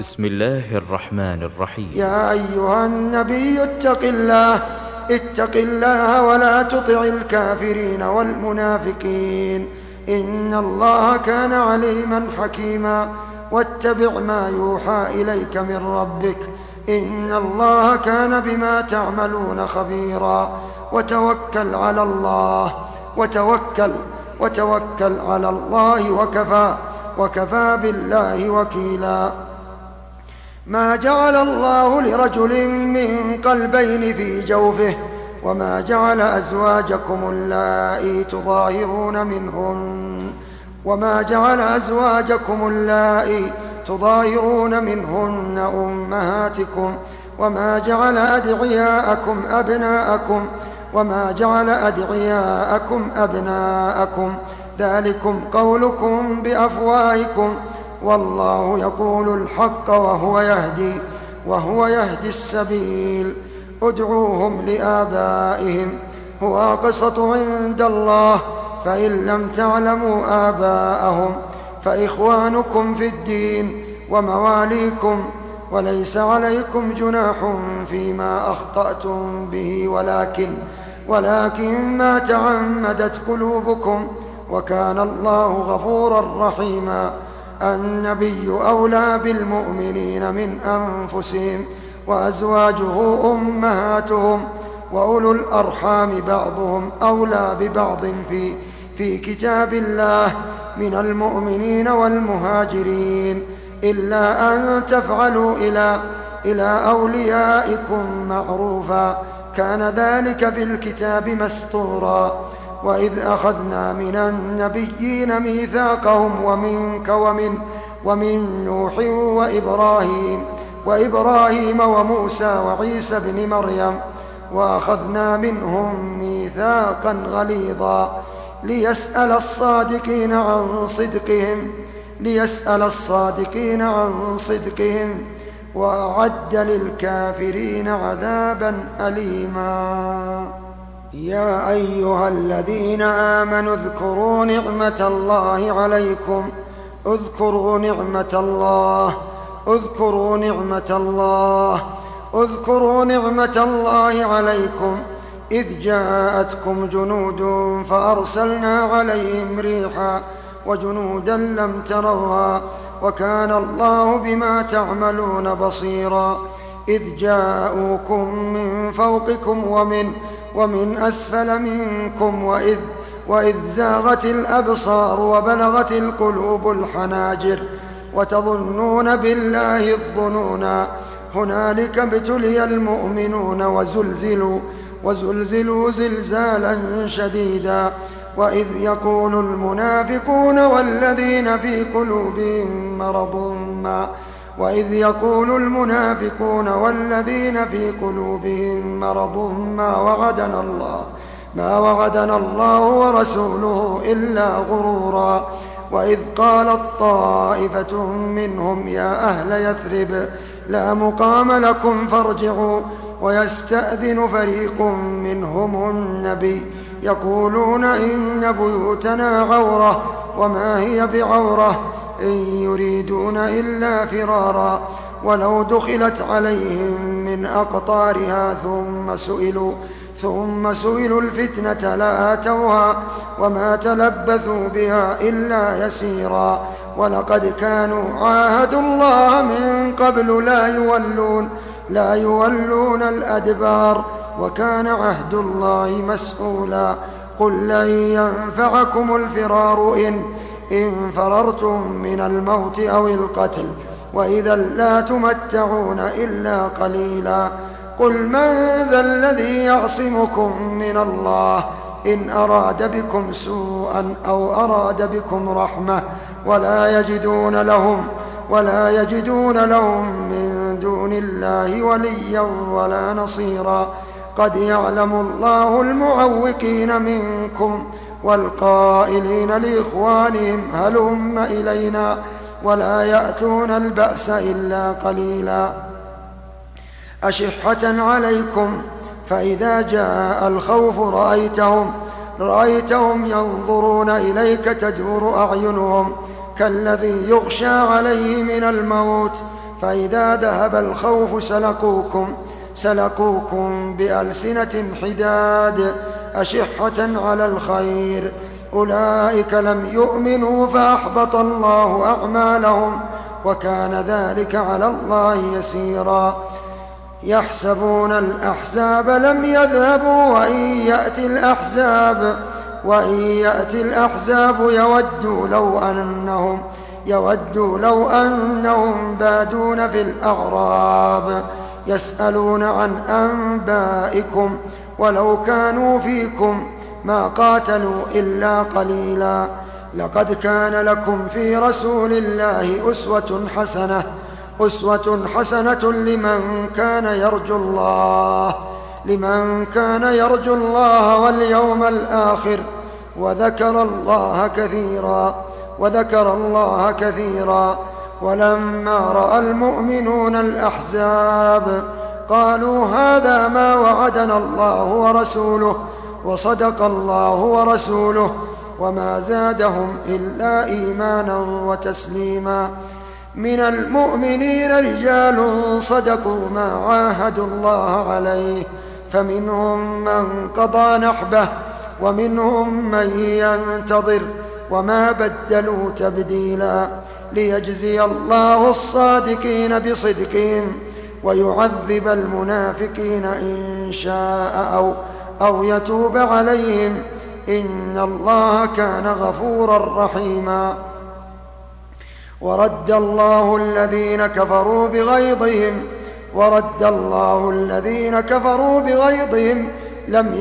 بسم الله الرحمن الرحيم. يا أيها النبي اتق الله ولا تطع الكافرين والمنافقين، إن الله كان عليما حكيما. واتبع ما يوحى إليك من ربك، إن الله كان بما تعملون خبيرا. وتوكل على الله وكفى بالله وكيلا. ما جعل الله لرجل من قلبين في جوفه، وما جعل أزواجكم اللائي تظاهرون منهن أمهاتكم، وما جعل أدعياءكم أبناءكم، ذلكم قولكم بأفواهكم، والله يقول الحق وهو يهدي السبيل. ادعوهم لآبائهم هو أقسط عند الله، فإن لم تعلموا آباءهم فإخوانكم في الدين ومواليكم، وليس عليكم جناح فيما أخطأتم به، ولكن ما تعمدت قلوبكم، وكان الله غفورا رحيما. النبي أولى بالمؤمنين من أنفسهم، وأزواجه أمهاتهم، وأولو الأرحام بعضهم أولى ببعض في كتاب الله من المؤمنين والمهاجرين، إلا أن تفعلوا إلى أوليائكم معروفا، كان ذلك في الكتاب مسطورا. وإذ أخذنا من النبيين ميثاقهم ومنك ومن نوح وإبراهيم وموسى وعيسى بن مريم، وأخذنا منهم ميثاقا غليظا، ليسأل الصادقين عن صدقهم، وأعد للكافرين عذابا أليما. يا أيها الذين آمنوا اذكروا نعمة الله عليكم إذ جاءتكم جنود فأرسلنا عليهم ريحا وجنودا لم تروها، وكان الله بما تعملون بصيرا. إذ جاءوكم من فوقكم ومن أسفل منكم، وإذ زاغت الأبصار وبلغت القلوب الحناجر، وتظنون بالله الظنونا. هنالك ابتلي المؤمنون وزلزلوا زلزالا شديدا. وإذ يقول المنافقون والذين في قلوبهم مرض ما وعدنا الله ورسوله إلا غرورا. وإذ قالت طائفة منهم يا أهل يثرب لا مقام لكم فارجعوا، ويستأذن فريق منهم النبي يقولون إن بيوتنا عورة وما هي بعورة، إن يريدون إلا فرارا. ولو دخلت عليهم من أقطارها ثم سئلوا الفتنة لآتوها وما تلبثوا بها إلا يسيرا. ولقد كانوا عاهدوا الله من قبل لا يولون الأدبار، وكان عهد الله مسؤولا. قل لن ينفعكم الفرار إن فررتم من الموت أو القتل، وإذا لا تمتعون إلا قليلا. قل من ذا الذي يعصمكم من الله إن أراد بكم سوءا أو أراد بكم رحمة، ولا يجدون لهم من دون الله وليا ولا نصيرا. قد يعلم الله المعوقين منكم والقائلين لإخوانهم هلم إلينا، ولا يأتون البأس إلا قليلا. أشحة عليكم، فإذا جاء الخوف رأيتهم ينظرون إليك تدور أعينهم كالذي يغشى عليه من الموت، فإذا ذهب الخوف سلقوكم بألسنة حداد أشحة على الخير أولئك لم يؤمنوا فأحبط الله أعمالهم وكان ذلك على الله يسيرا يحسبون الأحزاب لم يذهبوا وإن يأتي الأحزاب يودوا لو أنهم بادون في الأعراب يسألون عن أنبائكم ولو كانوا فيكم ما قاتلوا إلا قليلا لقد كان لكم في رسول الله أسوة حسنة لمن كان يرجو الله واليوم الآخر وذكر الله كثيرا ولما رأى المؤمنون الأحزاب قالوا هذا ما وعدنا الله ورسوله وصدق الله ورسوله وما زادهم إلا إيمانا وتسليما من المؤمنين رجال صدقوا ما عاهدوا الله عليه فمنهم من قضى نحبه ومنهم من ينتظر وما بدلوا تبديلا ليجزي الله الصادقين بصدقهم ويعذب المنافقين إن شاء أو يتوب عليهم إن الله كان غفورا رحيما ورد الله الذين كفروا بغيظهم لم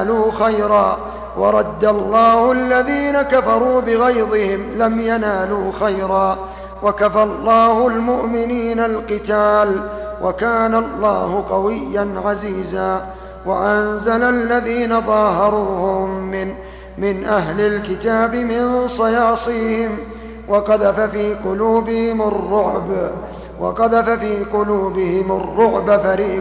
ينالوا خيرا وكفى الله المؤمنين القتال وكان الله قويا عزيزا وأنزل الذين ظاهروهم من أهل الكتاب من صياصيهم وقذف في قلوبهم الرعب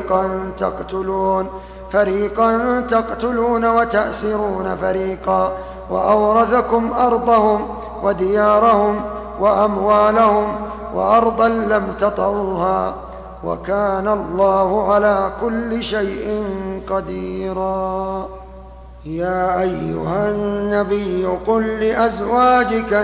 فريقا تقتلون وتأسرون فريقا وأورثكم أرضهم وديارهم وأموالهم وأرضا لم تطئوها وكان الله على كل شيء قديرا يا أيها النبي قل لأزواجك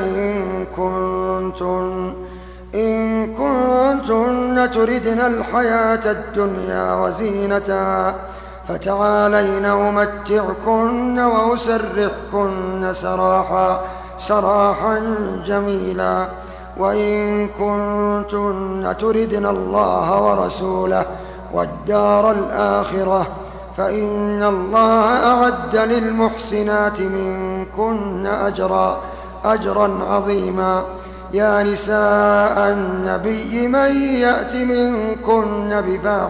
إن كنتن تردن الحياة الدنيا وزينتها فتعالين أمتعكن وأسرحكن سراحا جميلا وإن كنتن تردن الله ورسوله والدار الآخرة فإن الله أعد للمحسنات منكن أجرا عظيما يا نساء النبي من يأت منكن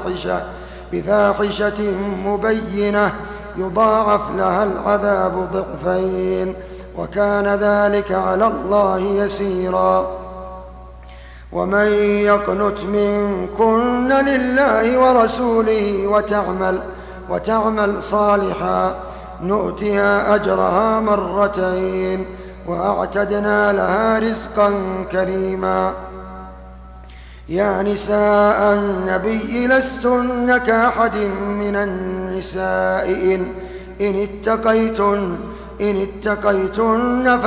بفاحشة مبينة يضاعف لها العذاب ضعفين وكان ذلك على الله يسيرا ومن يقنت منكن لله ورسوله وتعمل صالحا نؤتها أجرها مرتين وأعتدنا لها رزقا كريما يا نساء النبي لستن كأحد من النساء إن اتقيتن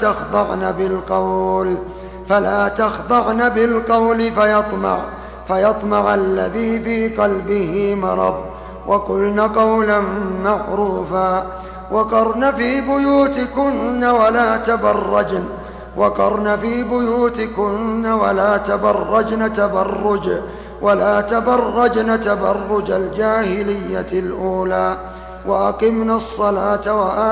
فلا تخضعن بالقول فيطمع الذي في قلبه مرض وقلن قولا معروفا وقرن في بيوتكن ولا تبرجن تبرج الجاهلية الأولى وأقمنا الصلاة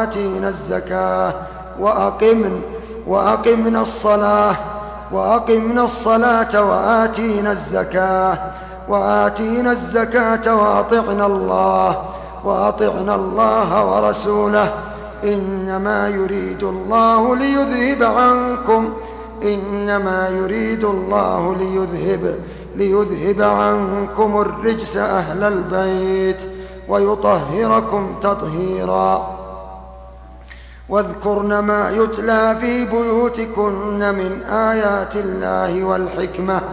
وآتينا الزكاة وأطعنا الله ورسوله إنما يريد الله ليذهب عنكم الرجس أهل البيت ويطهركم تطهيرا واذكرن ما يتلى في بيوتكن من آيات الله والحكمة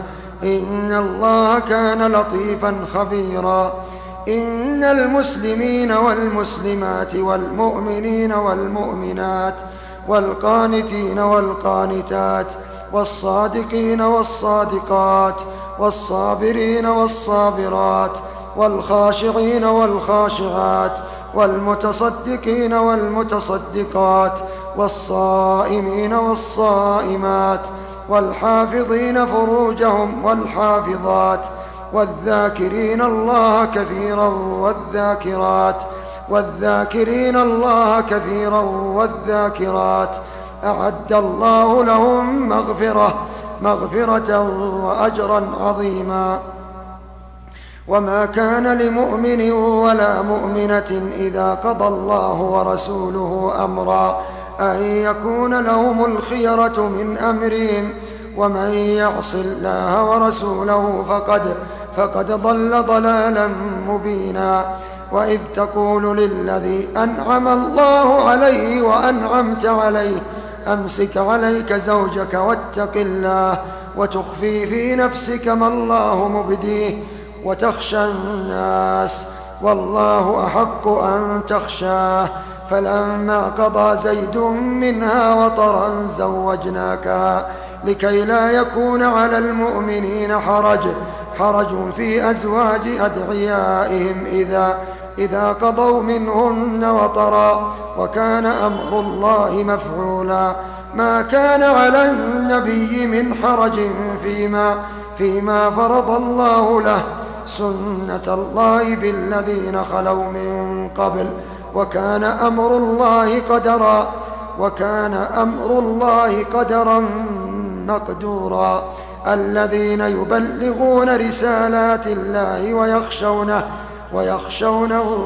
إن الله كان لطيفا خبيرا. إن المسلمين والمسلمات والمؤمنين والمؤمنات والقانتين والقانتات والصادقين والصادقات والصابرين والصابرات والخاشعين والخاشعات والمتصدقين والمتصدقات والصائمين والصائمات والحافظين فروجهم والحافظات والذاكرين الله كثيرا والذاكرات والذاكرين الله كثيرا والذاكرات أعد الله لهم مغفرة وأجرا عظيما. وما كان لمؤمن ولا مؤمنة إذا قضى الله ورسوله أمرا أن يكون لهم الخيرة من أمرهم ومن يعص الله ورسوله فقد ضل ضلالا مبينا. وإذ تقول للذي أنعم الله عليه وأنعمت عليه أمسك عليك زوجك واتق الله وتخفي في نفسك ما الله مبديه وتخشى الناس والله أحق أن تخشاه. فلما قضى زيد منها وطرا زوجناكها لكي لا يكون على المؤمنين حرج في أزواج أدعيائهم إذا قضوا منهن وطرا وكان أمر الله مفعولا. ما كان على النبي من حرج فيما فرض الله له سنة الله في الذين خلوا من قبل وكان أمر الله قدرا مقدورا. الذين يبلغون رسالات الله ويخشونه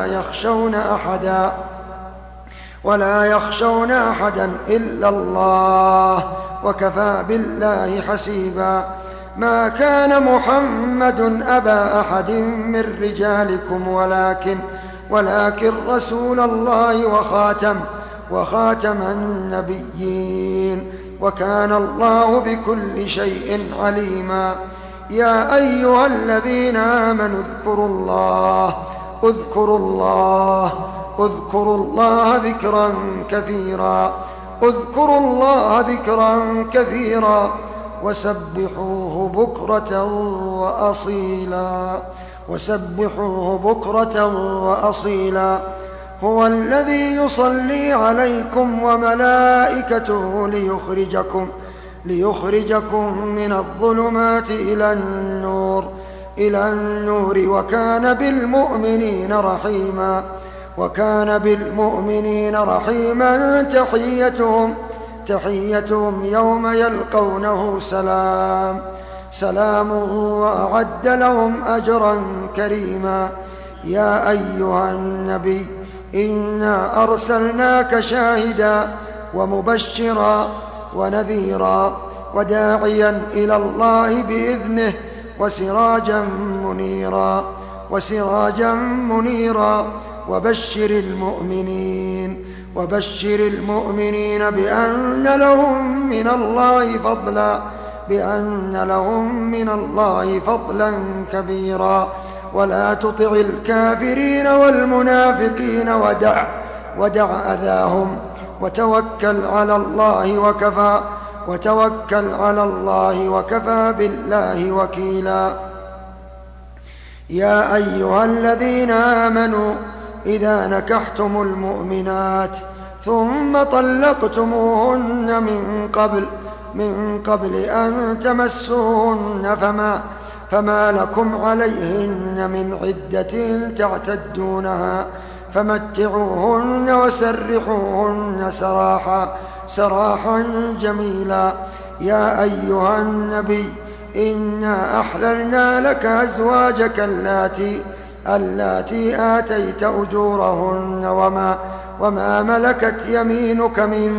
ولا يخشون أحدا إلا الله وكفى بالله حسيبا. ما كان محمد أبا أحد من رجالكم ولكن رسول الله وخاتم النبيين وكان الله بكل شيء عليما. يا أيها الذين آمنوا اذكروا الله ذكرا كثيرا وسبحوه بكرة وأصيلا. هو الذي يصلي عليكم وملائكته ليخرجكم من الظلمات إلى النور وكان بالمؤمنين رحيما. تحيتهم يوم يلقونه سلام وأعد لهم أجرا كريما. يا أيها النبي إنا أرسلناك شاهدا ومبشرا ونذيرا وداعيا إلى الله بإذنه وسراجا منيرا وبشر المؤمنين بأن لهم من الله فضلا كبيرا. ولا تطع الكافرين والمنافقين ودع أذاهم وتوكل على الله وكفى بالله وكيلا. يا أيها الذين آمنوا إذا نكحتم المؤمنات ثم طلقتموهن من قبل أن تمسوهن فما لكم عليهن من عدة تعتدونها فمتعوهن وسرحوهن سراحا جميلا. يا أيها النبي إنا أحللنا لك أزواجك اللاتي آتيت أجورهن وما ملكت يمينك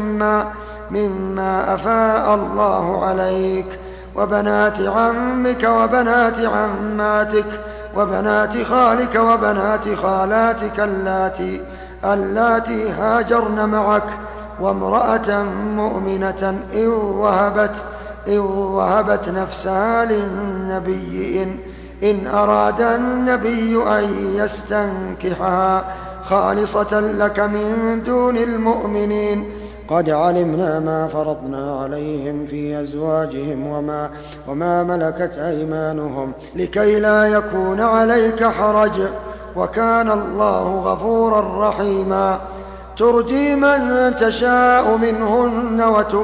مما أفاء الله عليك وبنات عمك وبنات عماتك وبنات خالك وبنات خالاتك اللاتي هاجرن معك وامرأة مؤمنة إن وهبت نفسها للنبي إن أراد النبي أن يستنكحها خالصة لك من دون المؤمنين. قد علمنا ما فرضنا عليهم في أزواجهم وما ملكت أيمانهم لكي لا يكون عليك حرج، وكان الله غفورا رحيما. ترجي من تشاء منهن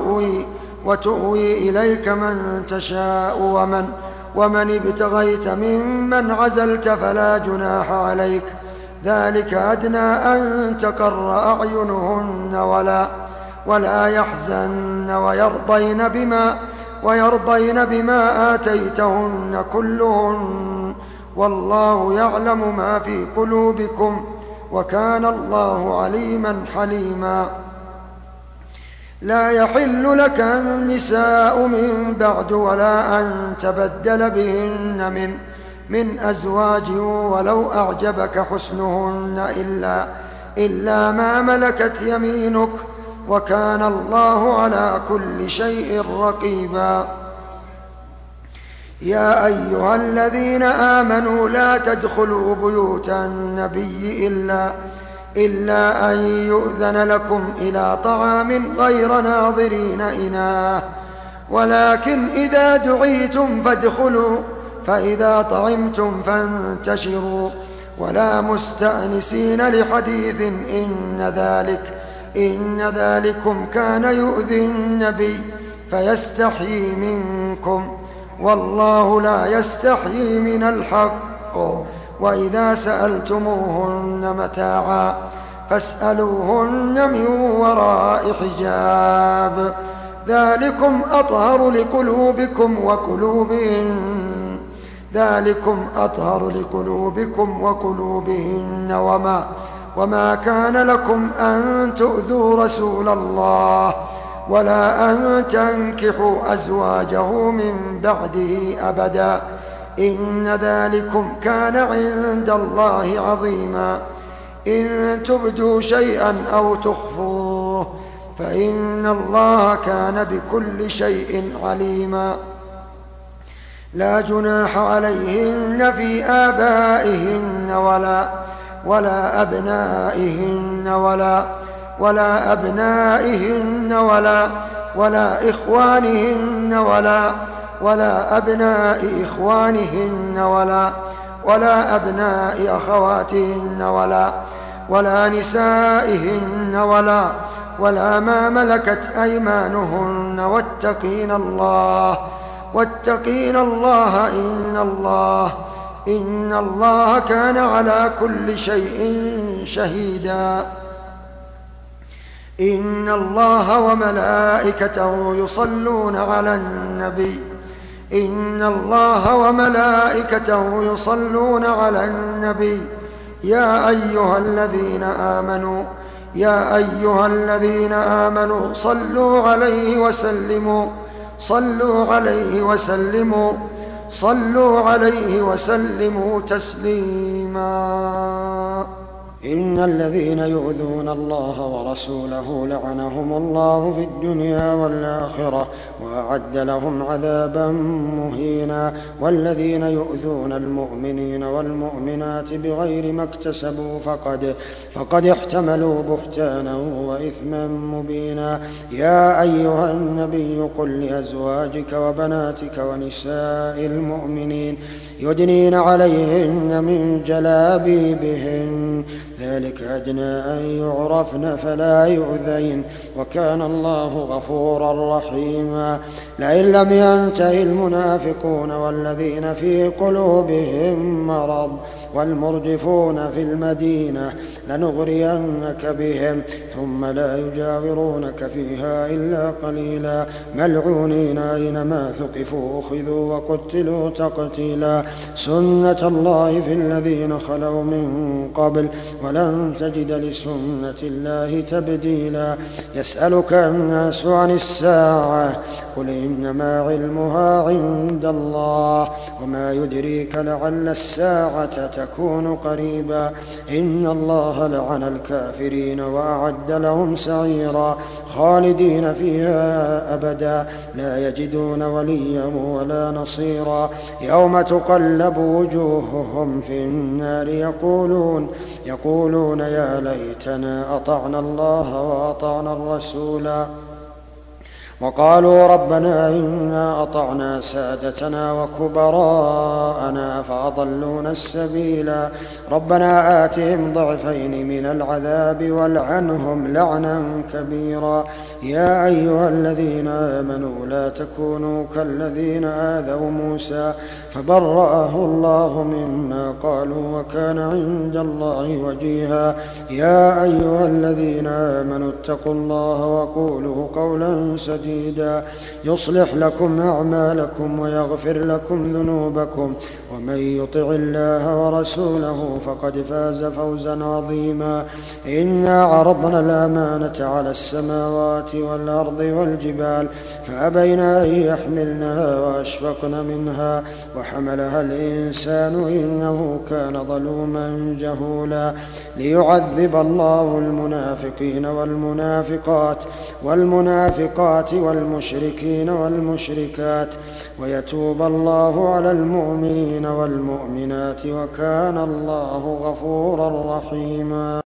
وتؤوي إليك من تشاء ومن ابتغيت ممن عزلت فلا جناح عليك، ذلك أدنى أن تقر أعينهن ولا يحزن ويرضين بما آتيتهن كلهن، والله يعلم ما في قلوبكم، وكان الله عليما حليما. لا يحل لك النساء من بعد ولا أن تبدل بهن من أزواج ولو أعجبك حسنهن إلا ما ملكت يمينك، وكان الله على كل شيء رقيبا. يا أيها الذين آمنوا لا تدخلوا بيوت النبي إلا أن يؤذن لكم إلى طعام غير ناظرين إناه، ولكن إذا دعيتم فادخلوا، فإذا طعمتم فانتشروا، ولا مستأنسين لحديث إن ذلكم كان يؤذي النبي فيستحيي منكم، والله لا يستحيي من الحق. وإذا سألتموهن متاعا فاسألوهن من وراء حجاب، ذلكم أطهر لقلوبكم وقلوبهن. وما كان لكم أن تؤذوا رسول الله ولا أن تنكحوا أزواجه من بعده أبدا، إن ذلكم كان عند الله عظيما. إن تبدوا شيئا أو تخفوه فإن الله كان بكل شيء عليما. لا جناح عليهن في آبائهن ولا أبنائهن ولا إخوانهن ولا أبناء إخوانهن ولا أبناء أخواتهن ولا نسائهن ولا ما ملكت أيمانهن، واتقين الله إن الله كان على كل شيء شهيدا. إن الله وملائكته يصلون على النبي يا أيها الذين آمنوا صلوا عليه وسلموا تسليما. إن الذين يؤذون الله ورسوله لعنهم الله في الدنيا والآخرة وأعد لهم عذابا مهينا. والذين يؤذون المؤمنين والمؤمنات بغير ما اكتسبوا فقد احتملوا بهتانا وإثما مبينا. يا أيها النبي قل لأزواجك وبناتك ونساء المؤمنين يدنين عليهن من جلابيبهن، ذلك أدنى أن يعرفن فلا يؤذين، وكان الله غفورا رحيما. لئن لم ينته المنافقون والذين في قلوبهم مرض والمرجفون في المدينة لنغرينك بهم ثم لا يجاورونك فيها إلا قليلا، ملعونين أينما ثقفوا أخذوا وقتلوا تقتيلا. سنة الله في الذين خلوا من قبل ولن تجد لسنة الله تبديلا. يسألك الناس عن الساعة قل إنما علمها عند الله وما يدريك لعل الساعة تكون قريبا. إن الله لعن الكافرين وأعد لهم سعيرا خالدين فيها أبدا لا يجدون وليا ولا نصيرا. يوم تقلب وجوههم في النار يقولون يا ليتنا أطعنا الله وأطعنا الرسولا وقالوا ربنا إنا أطعنا سادتنا وكبراءنا فأضلونا السبيلا. ربنا آتهم ضعفين من العذاب والعنهم لعنا كبيرا. يا أيها الذين آمنوا لا تكونوا كالذين آذوا موسى فبرأه الله مما قالوا وكان عند الله وجيها. يا أيها الذين آمنوا اتقوا الله وقولوا قولا سديدا يصلح لكم أعمالكم ويغفر لكم ذنوبكم ومن يطع الله ورسوله فقد فاز فوزا عظيما. إنا عرضنا الأمانة على السماوات والأرض والجبال فأبين أن يحملنها وأشفقن منها وحملها الإنسان إنه كان ظلوما جهولا. ليعذب الله المنافقين والمنافقات والمشركين والمشركات ويتوب الله على المؤمنين والمؤمنات وكان الله غفورا رحيما.